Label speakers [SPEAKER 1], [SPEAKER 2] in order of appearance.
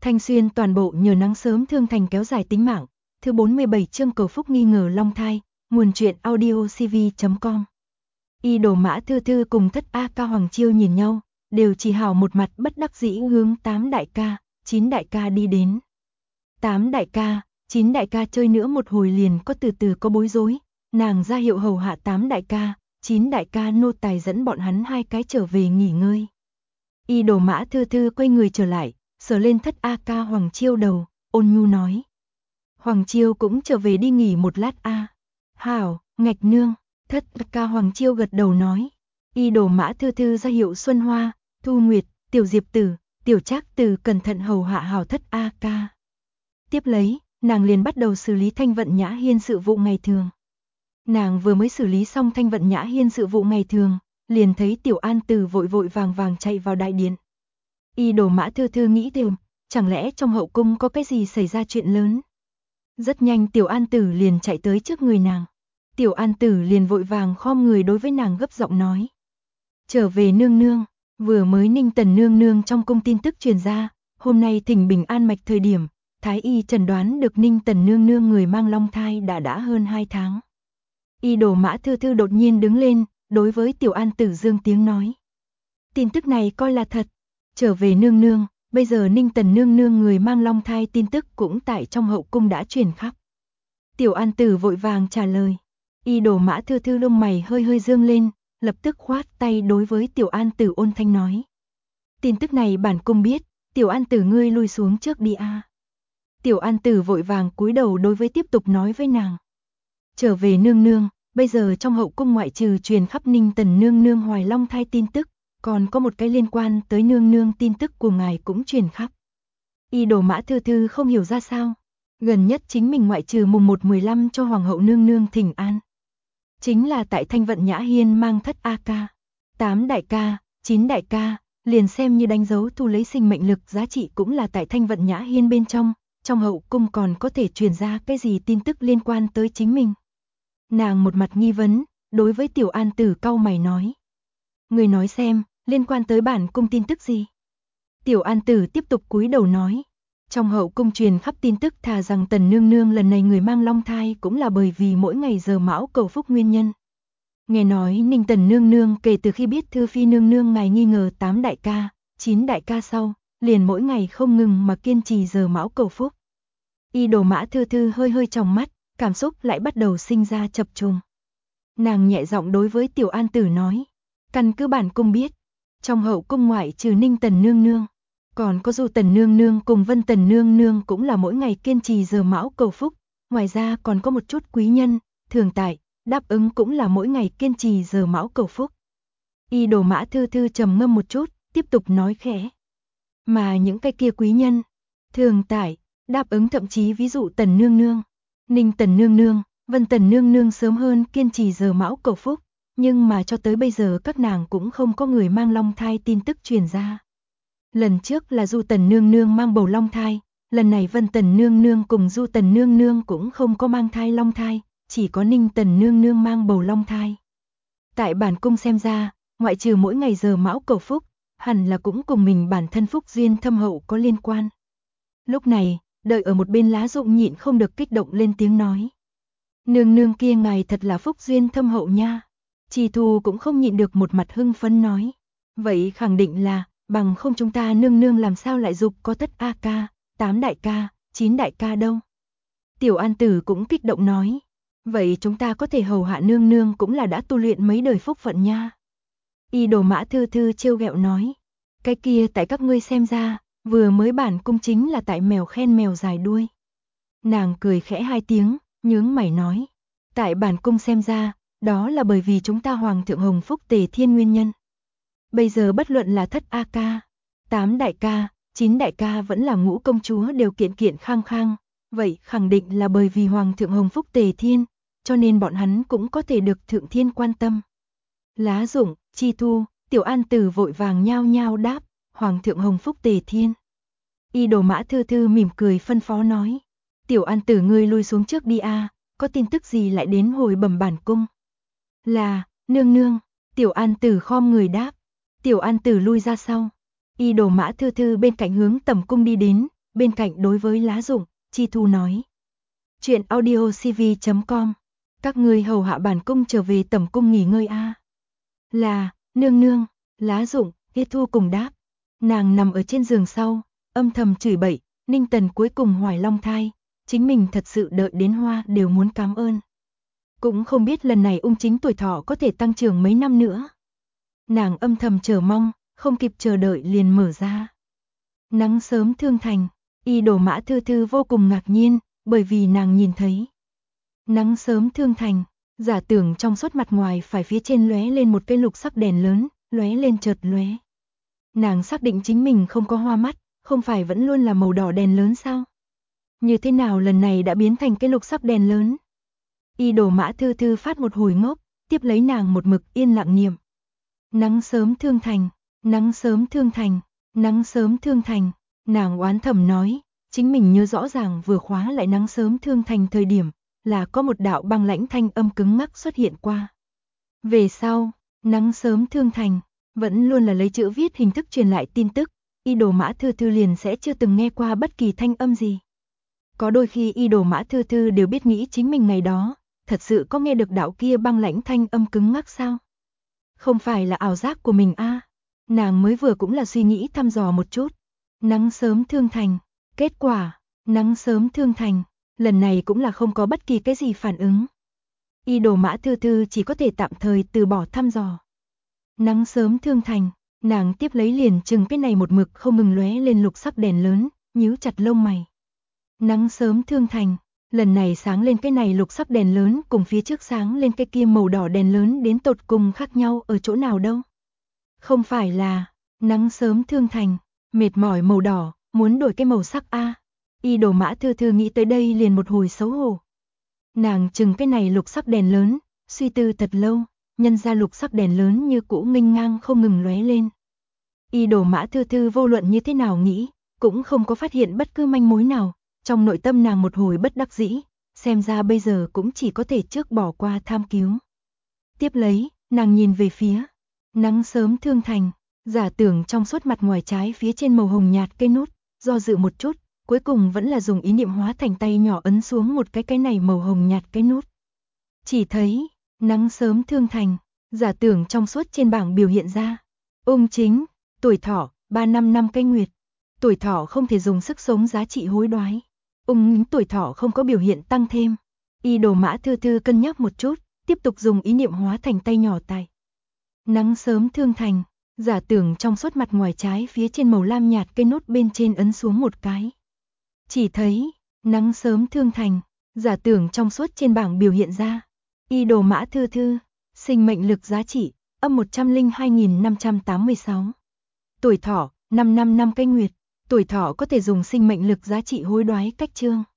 [SPEAKER 1] Thanh Xuyên toàn bộ nhờ nắng sớm thương thành kéo dài tính mạng. Thứ 47 chương cầu phúc nghi ngờ long thai, nguồn truyện audiocv.com. Y Đồ Mã Thư Thư cùng Thất A Ca Hoàng Chiêu nhìn nhau, đều chỉ hào một mặt bất đắc dĩ hướng 8 đại ca, 9 đại ca đi đến. 8 đại ca, 9 đại ca chơi nữa một hồi liền có từ từ có bối rối, nàng ra hiệu hầu hạ 8 đại ca, 9 đại ca nô tài dẫn bọn hắn hai cái trở về nghỉ ngơi. Y Đồ Mã Thư Thư quay người trở lại, sờ lên Thất A Ca Hoàng Chiêu đầu, ôn nhu nói. Hoàng Chiêu cũng trở về đi nghỉ một lát a. Hảo, ngạch nương. Thất A Ca Hoàng Chiêu gật đầu nói. Y Đồ Mã Thư Thư ra hiệu Xuân Hoa, Thu Nguyệt, Tiểu Diệp Tử, Tiểu Trác Tử cẩn thận hầu hạ hảo Thất A Ca. Tiếp lấy, nàng liền bắt đầu xử lý Thanh Vận Nhã Hiên sự vụ ngày thường. Nàng vừa mới xử lý xong Thanh Vận Nhã Hiên sự vụ ngày thường, liền thấy Tiểu An Tử vội vội vàng vàng chạy vào đại điện. Y Đồ Mã Thư Thư nghĩ thầm, chẳng lẽ trong hậu cung có cái gì xảy ra chuyện lớn? Rất nhanh Tiểu An Tử liền chạy tới trước người nàng. Tiểu An Tử liền vội vàng khom người đối với nàng gấp giọng nói. Trở về nương nương, vừa mới Ninh Tần nương nương trong cung tin tức truyền ra, hôm nay thỉnh bình an mạch thời điểm, Thái y chẩn đoán được Ninh Tần nương nương người mang long thai đã hơn 2 tháng. Y Đồ Mã Thư Thư đột nhiên đứng lên, đối với Tiểu An Tử dương tiếng nói. Tin tức này coi là thật, trở về nương nương. Bây giờ Ninh Tần nương nương người mang long thai tin tức cũng tại trong hậu cung đã truyền khắp. Tiểu An Tử vội vàng trả lời. Y Đồ Mã Thư Thư lông mày hơi hơi dương lên, lập tức khoát tay đối với Tiểu An Tử ôn thanh nói. Tin tức này bản cung biết, Tiểu An Tử ngươi lui xuống trước đi a. Tiểu An Tử vội vàng cúi đầu đối với tiếp tục nói với nàng. Trở về nương nương, bây giờ trong hậu cung ngoại trừ truyền khắp Ninh Tần nương nương hoài long thai tin tức, còn có một cái liên quan tới nương nương tin tức của ngài cũng truyền khắp. Y Đồ Mã Thư Thư không hiểu ra sao. Gần nhất chính mình ngoại trừ mùng 1/15 cho Hoàng hậu nương nương thỉnh an. Chính là tại Thanh Vận Nhã Hiên mang Thất A Ca, 8 đại ca, 9 đại ca, liền xem như đánh dấu thu lấy sinh mệnh lực giá trị cũng là tại Thanh Vận Nhã Hiên bên trong hậu cung còn có thể truyền ra cái gì tin tức liên quan tới chính mình. Nàng một mặt nghi vấn, đối với Tiểu An Tử cau mày nói. Người nói xem, liên quan tới bản cung tin tức gì? Tiểu An Tử tiếp tục cúi đầu nói. Trong hậu cung truyền khắp tin tức thà rằng Tần nương nương lần này người mang long thai cũng là bởi vì mỗi ngày giờ mão cầu phúc nguyên nhân. Nghe nói Ninh Tần nương nương kể từ khi biết Thư Phi nương nương ngài nghi ngờ 8 đại ca, 9 đại ca sau, liền mỗi ngày không ngừng mà kiên trì giờ mão cầu phúc. Y Đồ Mã Thư Thư hơi hơi tròng mắt, cảm xúc lại bắt đầu sinh ra chập trùng. Nàng nhẹ giọng đối với Tiểu An Tử nói. Căn cứ bản cung biết, trong hậu cung ngoại trừ Ninh Tần nương nương, còn có Du Tần nương nương cùng Vân Tần nương nương cũng là mỗi ngày kiên trì giờ mão cầu phúc, ngoài ra còn có một chút quý nhân, thường tại, đáp ứng cũng là mỗi ngày kiên trì giờ mão cầu phúc. Y Đồ Mã Thư Thư trầm ngâm một chút, tiếp tục nói khẽ. Mà những cái kia quý nhân, thường tại, đáp ứng thậm chí ví dụ Tần nương nương, Ninh Tần nương nương, Vân Tần nương nương sớm hơn kiên trì giờ mão cầu phúc. Nhưng mà cho tới bây giờ các nàng cũng không có người mang long thai tin tức truyền ra. Lần trước là Du Tần nương nương mang bầu long thai, lần này Vân Tần nương nương cùng Du Tần nương nương cũng không có mang thai long thai, chỉ có Ninh Tần nương nương mang bầu long thai. Tại bản cung xem ra, ngoại trừ mỗi ngày giờ mão cầu phúc, hẳn là cũng cùng mình bản thân phúc duyên thâm hậu có liên quan. Lúc này, đợi ở một bên Lá Dụng nhịn không được kích động lên tiếng nói. Nương nương kia ngài thật là phúc duyên thâm hậu nha. Trì Thù cũng không nhịn được một mặt hưng phấn nói. Vậy khẳng định là, bằng không chúng ta nương nương làm sao lại dục có Thất A Ca, 8 đại ca, 9 đại ca đâu. Tiểu An Tử cũng kích động nói. Vậy chúng ta có thể hầu hạ nương nương cũng là đã tu luyện mấy đời phúc phận nha. Y Đồ Mã Thư Thư trêu ghẹo nói. Cái kia tại các ngươi xem ra, vừa mới bản cung chính là tại mèo khen mèo dài đuôi. Nàng cười khẽ 2 tiếng, nhướng mày nói. Tại bản cung xem ra, đó là bởi vì chúng ta Hoàng thượng Hồng Phúc Tề Thiên nguyên nhân. Bây giờ bất luận là Thất A Ca, 8 đại ca, 9 đại ca vẫn là Ngũ công chúa đều kiện kiện khang khang, vậy khẳng định là bởi vì Hoàng thượng Hồng Phúc Tề Thiên, cho nên bọn hắn cũng có thể được Thượng Thiên quan tâm. Lá Dụng, Chi Thu, Tiểu An Tử vội vàng nhao nhao đáp, Hoàng thượng Hồng Phúc Tề Thiên. Y Đồ Mã Thư Thư mỉm cười phân phó nói, Tiểu An Tử ngươi lui xuống trước đi a, có tin tức gì lại đến hồi bẩm bản cung. Là, nương nương, Tiểu An Tử khom người đáp. Tiểu An Tử lui ra sau. Y Đồ Mã Thư Thư bên cạnh hướng tầm cung đi đến, bên cạnh đối với lá rụng, Chi Thu nói. Chuyện audiocv.com. Các ngươi hầu hạ bản cung trở về tẩm cung nghỉ ngơi a. Là, nương nương, lá rụng, Chi Thu cùng đáp. Nàng nằm ở trên giường sau, âm thầm chửi bậy, Ninh Tần cuối cùng hoài long thai, chính mình thật sự đợi đến hoa đều muốn cảm ơn. Cũng không biết lần này ung chính tuổi thọ có thể tăng trưởng mấy năm nữa. Nàng âm thầm chờ mong, không kịp chờ đợi liền mở ra. Nắng sớm thương thành, Y Đồ Mã Thư Thư vô cùng ngạc nhiên, bởi vì nàng nhìn thấy. Nắng sớm thương thành, giả tưởng trong suốt mặt ngoài phải phía trên lóe lên một cái lục sắc đèn lớn, lóe lên chợt lóe. Nàng xác định chính mình không có hoa mắt, không phải vẫn luôn là màu đỏ đèn lớn sao? Như thế nào lần này đã biến thành cái lục sắc đèn lớn? Y Đồ Mã Thư Thư phát một hồi ngốc, tiếp lấy nàng một mực yên lặng niệm. Nắng sớm thương thành, nắng sớm thương thành, nắng sớm thương thành, nàng oán thầm nói, chính mình nhớ rõ ràng vừa khóa lại nắng sớm thương thành thời điểm, là có một đạo băng lãnh thanh âm cứng ngắc xuất hiện qua. Về sau, nắng sớm thương thành, vẫn luôn là lấy chữ viết hình thức truyền lại tin tức, Y Đồ Mã Thư Thư liền sẽ chưa từng nghe qua bất kỳ thanh âm gì. Có đôi khi Y Đồ Mã Thư Thư đều biết nghĩ chính mình ngày đó, thật sự có nghe được đạo kia băng lãnh thanh âm cứng ngắc sao? Không phải là ảo giác của mình a? Nàng mới vừa cũng là suy nghĩ thăm dò một chút. Nắng sớm thương thành, kết quả, nắng sớm thương thành, lần này cũng là không có bất kỳ cái gì phản ứng. Y Đồ Mã Thư Thư chỉ có thể tạm thời từ bỏ thăm dò. Nắng sớm thương thành, nàng tiếp lấy liền chừng cái này một mực không ngừng lóe lên lục sắc đèn lớn, nhíu chặt lông mày. Nắng sớm thương thành, lần này sáng lên cái này lục sắc đèn lớn cùng phía trước sáng lên cái kia màu đỏ đèn lớn đến tột cùng khác nhau ở chỗ nào đâu. Không phải là, nắng sớm thương thành, mệt mỏi màu đỏ, muốn đổi cái màu sắc a. Y Đồ Mã Thư Thư nghĩ tới đây liền một hồi xấu hổ. Nàng chừng cái này lục sắc đèn lớn, suy tư thật lâu, nhân ra lục sắc đèn lớn như cũ nghênh ngang không ngừng lóe lên. Y Đồ Mã Thư Thư vô luận như thế nào nghĩ, cũng không có phát hiện bất cứ manh mối nào, trong nội tâm nàng một hồi bất đắc dĩ, xem ra bây giờ cũng chỉ có thể trước bỏ qua tham cứu. Tiếp lấy, nàng nhìn về phía nắng sớm thương thành, giả tưởng trong suốt mặt ngoài trái phía trên màu hồng nhạt cây nút, do dự một chút, cuối cùng vẫn là dùng ý niệm hóa thành tay nhỏ ấn xuống một cái này màu hồng nhạt cái nút. Chỉ thấy, nắng sớm thương thành, giả tưởng trong suốt trên bảng biểu hiện ra. Ung chính, tuổi thọ, 3 năm cây nguyệt. Tuổi thọ không thể dùng sức sống giá trị hối đoái. Ung tuổi thọ không có biểu hiện tăng thêm. Y Đồ Mã Thư Thư cân nhắc một chút, tiếp tục dùng ý niệm hóa thành tay nhỏ tay. Nắng sớm thương thành, giả tưởng trong suốt mặt ngoài trái phía trên màu lam nhạt cây nút bên trên ấn xuống một cái. Chỉ thấy, nắng sớm thương thành, giả tưởng trong suốt trên bảng biểu hiện ra. Y Đồ Mã Thư Thư, sinh mệnh lực giá trị, âm 102.586. Tuổi thọ, 5 năm cây nguyệt, tuổi thọ có thể dùng sinh mệnh lực giá trị hối đoái cách chương.